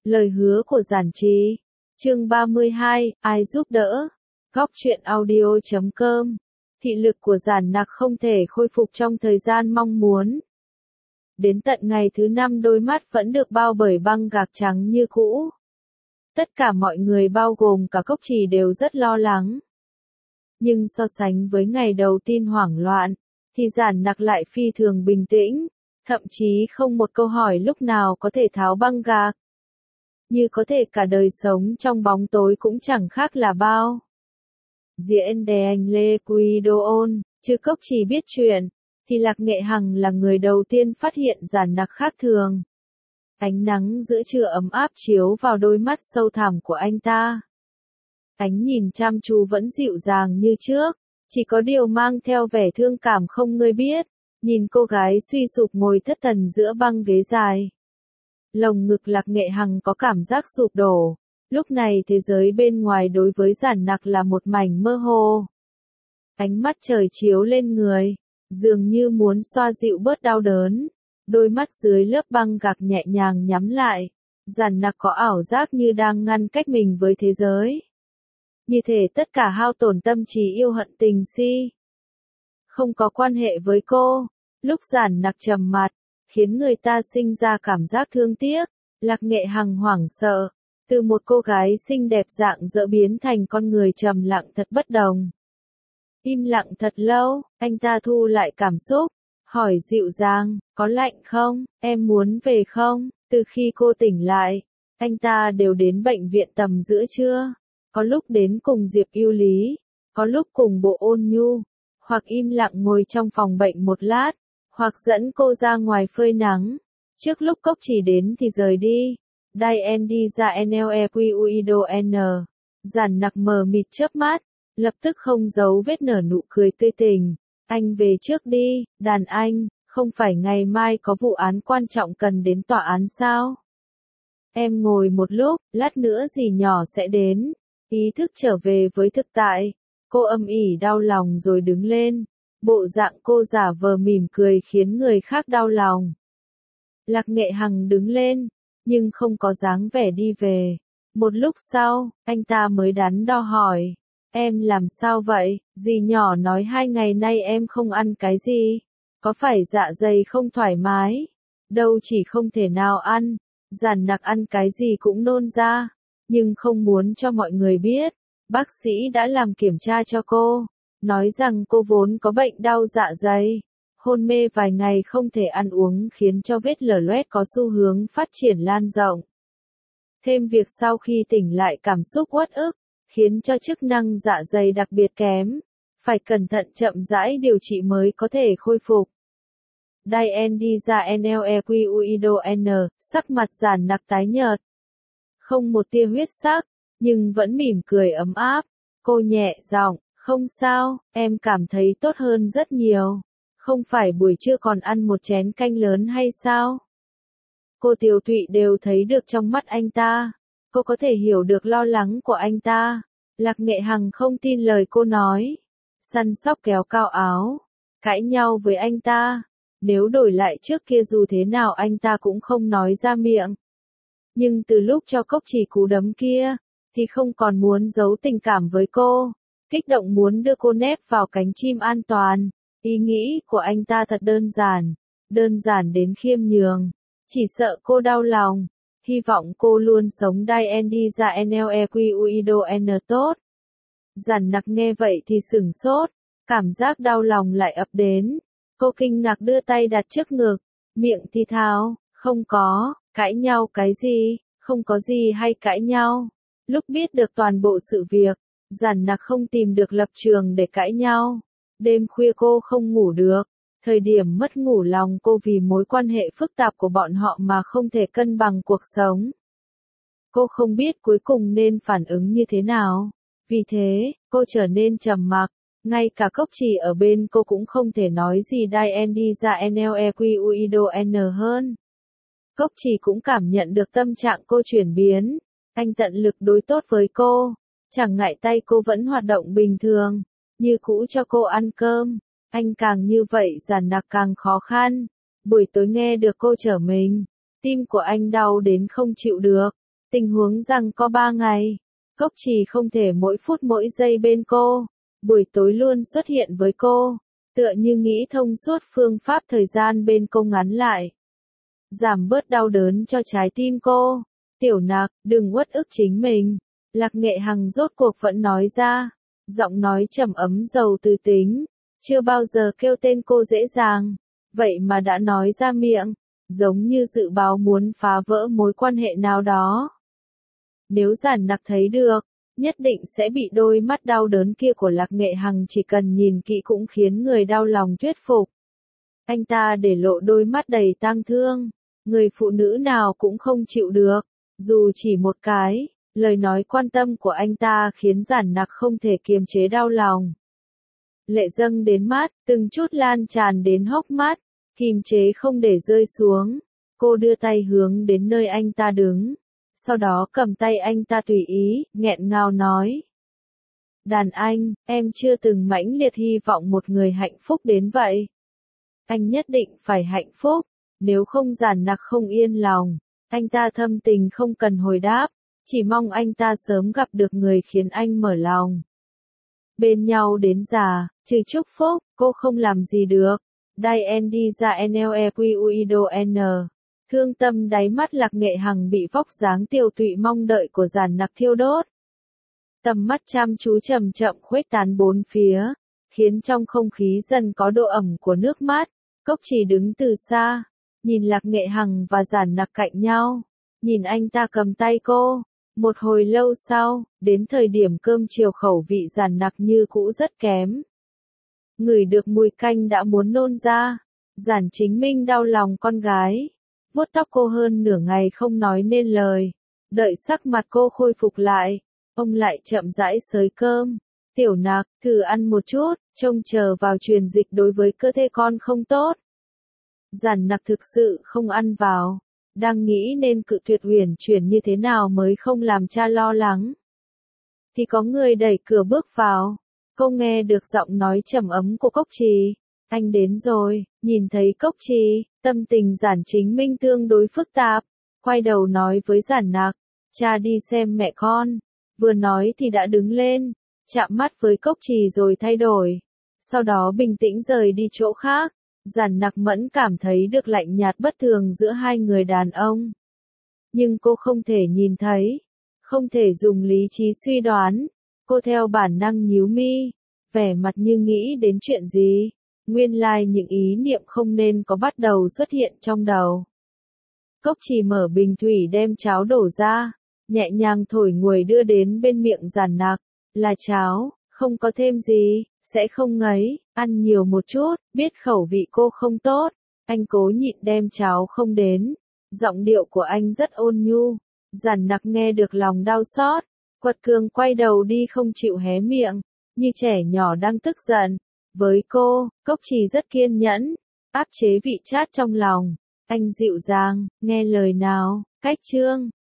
Lời hứa của Giản Trì. Chương 32, ai giúp đỡ? Góc truyện audio.com. Thị lực của Giản Nặc không thể khôi phục trong thời gian mong muốn. Đến tận ngày thứ 5 đôi mắt vẫn được bao bởi băng gạc trắng như cũ. Tất cả mọi người bao gồm cả Cốc Trì đều rất lo lắng. Nhưng so sánh với ngày đầu tiên hoảng loạn, thì Giản Nặc lại phi thường bình tĩnh, thậm chí không một câu hỏi lúc nào có thể tháo băng gạc. Như có thể cả đời sống trong bóng tối cũng chẳng khác là bao. Diễn đèn Lê Quy Đô Ôn, chứ Cốc Trì biết chuyện, thì Lạc Nghệ Hằng là người đầu tiên phát hiện Giản Nặc khác thường. Ánh nắng giữa trưa ấm áp chiếu vào đôi mắt sâu thẳm của anh ta. Ánh nhìn chăm chú vẫn dịu dàng như trước, chỉ có điều mang theo vẻ thương cảm không người biết, nhìn cô gái suy sụp ngồi thất thần giữa băng ghế dài. Lồng ngực Lạc Nghệ Hằng có cảm giác sụp đổ, lúc này thế giới bên ngoài đối với Giản Nặc là một mảnh mơ hồ. Ánh mắt trời chiếu lên người, dường như muốn xoa dịu bớt đau đớn, đôi mắt dưới lớp băng gạc nhẹ nhàng nhắm lại, Giản Nặc có ảo giác như đang ngăn cách mình với thế giới. Như thể tất cả hao tổn tâm trí yêu hận tình si không có quan hệ với cô. Lúc Giản Nặc trầm mặt, khiến người ta sinh ra cảm giác thương tiếc, Lạc Nghệ Hằng hoảng sợ, từ một cô gái xinh đẹp rạng rỡ biến thành con người trầm lặng thật bất đồng. Im lặng thật lâu, anh ta thu lại cảm xúc, hỏi dịu dàng, có lạnh không, em muốn về không? Từ khi cô tỉnh lại, anh ta đều đến bệnh viện tầm giữa trưa, có lúc đến cùng Diệp Yêu Lý, có lúc cùng Bộ Ôn Nhu, hoặc im lặng ngồi trong phòng bệnh một lát, hoặc dẫn cô ra ngoài phơi nắng. Trước lúc Cốc Trì đến thì rời đi. Diane đi ra NLEQUIDON. Giản Nặc mờ mịt chớp mắt, lập tức không giấu vết nở nụ cười tươi tỉnh. Anh về trước đi, đàn anh, không phải ngày mai có vụ án quan trọng cần đến tòa án sao? Em ngồi một lúc, lát nữa dì nhỏ sẽ đến. Ý thức trở về với thực tại. Cô âm ỉ đau lòng rồi đứng lên. Bộ dạng cô giả vờ mỉm cười khiến người khác đau lòng. Lạc Nghệ Hằng đứng lên, nhưng không có dáng vẻ đi về. Một lúc sau, anh ta mới đắn đo hỏi. Em làm sao vậy? Dì nhỏ nói 2 ngày nay em không ăn cái gì. Có phải dạ dày không thoải mái? Đâu chỉ không thể nào ăn. Giản Nặc ăn cái gì cũng nôn ra. Nhưng không muốn cho mọi người biết. Bác sĩ đã làm kiểm tra cho cô. Nói rằng cô vốn có bệnh đau dạ dày. Hôn mê vài ngày không thể ăn uống khiến cho vết lở loét có xu hướng phát triển lan rộng. Thêm việc sau khi tỉnh lại cảm xúc uất ức, khiến cho chức năng dạ dày đặc biệt kém. Phải cẩn thận chậm rãi điều trị mới có thể khôi phục. Diane đi ra NLEQUIDON, sắc mặt Giản Nặc tái nhợt. Không một tia huyết sắc, nhưng vẫn mỉm cười ấm áp. Cô nhẹ giọng, không sao, em cảm thấy tốt hơn rất nhiều. Không phải buổi trưa còn ăn một chén canh lớn hay sao? Cô Tiểu Thụy đều thấy được trong mắt anh ta. Cô có thể hiểu được lo lắng của anh ta. Lạc Nghệ Hằng không tin lời cô nói. Săn sóc kéo cao áo. Cãi nhau với anh ta. Nếu đổi lại trước kia dù thế nào anh ta cũng không nói ra miệng. Nhưng từ lúc cho Cốc Trì cú đấm kia, thì không còn muốn giấu tình cảm với cô. Kích động muốn đưa cô nép vào cánh chim an toàn. Ý nghĩ của anh ta thật đơn giản đến khiêm nhường. Chỉ sợ cô đau lòng. Hy vọng cô luôn sống Diane đi ra NLEQUIDON tốt. Giản Nặc nghe vậy thì sửng sốt. Cảm giác đau lòng lại ập đến. Cô kinh ngạc đưa tay đặt trước ngực. Miệng thì thào, không có, cãi nhau cái gì, không có gì hay cãi nhau. Lúc biết được toàn bộ sự việc, Giản Nặc không tìm được lập trường để cãi nhau. Đêm khuya cô không ngủ được. Thời điểm mất ngủ lòng cô vì mối quan hệ phức tạp của bọn họ mà không thể cân bằng cuộc sống. Cô không biết cuối cùng nên phản ứng như thế nào. Vì thế, cô trở nên trầm mặc. Ngay cả Cốc Trì ở bên cô cũng không thể nói gì Diane đi ra NLEQUIDON hơn. Cốc Trì cũng cảm nhận được tâm trạng cô chuyển biến. Anh tận lực đối tốt với cô. Chẳng ngại tay cô vẫn hoạt động bình thường. Như cũ cho cô ăn cơm. Anh càng như vậy Giản Nặc càng khó khăn. Buổi tối nghe được cô trở mình. Tim của anh đau đến không chịu được. Tình huống rằng có 3 ngày, Cốc Trì không thể mỗi phút mỗi giây bên cô, buổi tối luôn xuất hiện với cô, tựa như nghĩ thông suốt phương pháp thời gian bên cô ngắn lại. Giảm bớt đau đớn cho trái tim cô. Tiểu Nặc, đừng uất ức chính mình. Lạc Nghệ Hằng rốt cuộc vẫn nói ra, giọng nói trầm ấm giàu từ tính, chưa bao giờ kêu tên cô dễ dàng, vậy mà đã nói ra miệng, giống như dự báo muốn phá vỡ mối quan hệ nào đó. Nếu Giản Nặc thấy được, nhất định sẽ bị đôi mắt đau đớn kia của Lạc Nghệ Hằng chỉ cần nhìn kỹ cũng khiến người đau lòng thuyết phục. Anh ta để lộ đôi mắt đầy tang thương, người phụ nữ nào cũng không chịu được, dù chỉ một cái. Lời nói quan tâm của anh ta khiến Giản Nặc không thể kiềm chế đau lòng. Lệ dâng đến mắt, từng chút lan tràn đến hốc mắt, kiềm chế không để rơi xuống. Cô đưa tay hướng đến nơi anh ta đứng, sau đó cầm tay anh ta tùy ý, nghẹn ngào nói. Đàn anh, em chưa từng mãnh liệt hy vọng một người hạnh phúc đến vậy. Anh nhất định phải hạnh phúc, nếu không Giản Nặc không yên lòng. Anh ta thâm tình không cần hồi đáp. Chỉ mong anh ta sớm gặp được người khiến anh mở lòng. Bên nhau đến già, trừ chúc phúc, cô không làm gì được. Dien đi ra NLEQUIDO N. Thương tâm đáy mắt Lạc Nghệ Hằng bị vóc dáng tiêu tụy mong đợi của Giản Nặc thiêu đốt. Tầm mắt chăm chú chậm chậm khuếch tán bốn phía, khiến trong không khí dần có độ ẩm của nước mắt. Cốc Chỉ đứng từ xa, nhìn Lạc Nghệ Hằng và Giản Nặc cạnh nhau, nhìn anh ta cầm tay cô. Một hồi lâu sau, đến thời điểm cơm chiều khẩu vị Giản Nặc như cũ rất kém. Ngửi được mùi canh đã muốn nôn ra. Giản Chính Minh đau lòng con gái, vuốt tóc cô hơn nửa ngày không nói nên lời. Đợi sắc mặt cô khôi phục lại, ông lại chậm rãi xới cơm. Tiểu Nặc, thử ăn một chút, trông chờ vào truyền dịch đối với cơ thể con không tốt. Giản Nặc thực sự không ăn vào. Đang nghĩ nên cự tuyệt uyển chuyển như thế nào mới không làm cha lo lắng. Thì có người đẩy cửa bước vào. Cô nghe được giọng nói trầm ấm của Cốc Trì. Anh đến rồi, nhìn thấy Cốc Trì, tâm tình Giản Chính Minh tương đối phức tạp. Quay đầu nói với Giản Nặc, cha đi xem mẹ con. Vừa nói thì đã đứng lên, chạm mắt với Cốc Trì rồi thay đổi. Sau đó bình tĩnh rời đi chỗ khác. Giản Nặc Mẫn cảm thấy được lạnh nhạt bất thường giữa hai người đàn ông. Nhưng cô không thể nhìn thấy, không thể dùng lý trí suy đoán. Cô theo bản năng nhíu mi, vẻ mặt như nghĩ đến chuyện gì. Nguyên lai những ý niệm không nên có bắt đầu xuất hiện trong đầu. Cốc Chỉ mở bình thủy đem cháo đổ ra, nhẹ nhàng thổi nguội đưa đến bên miệng Giản Nặc. Là cháo, không có thêm gì, sẽ không ngấy, ăn nhiều một chút, biết khẩu vị cô không tốt. Anh cố nhịn đem cháo không đến. Giọng điệu của anh rất ôn nhu. Giản Nặc nghe được lòng đau xót. Quật cường quay đầu đi không chịu hé miệng, như trẻ nhỏ đang tức giận. Với cô, Cốc Chỉ rất kiên nhẫn, áp chế vị chát trong lòng. Anh dịu dàng, nghe lời nào, cách chương.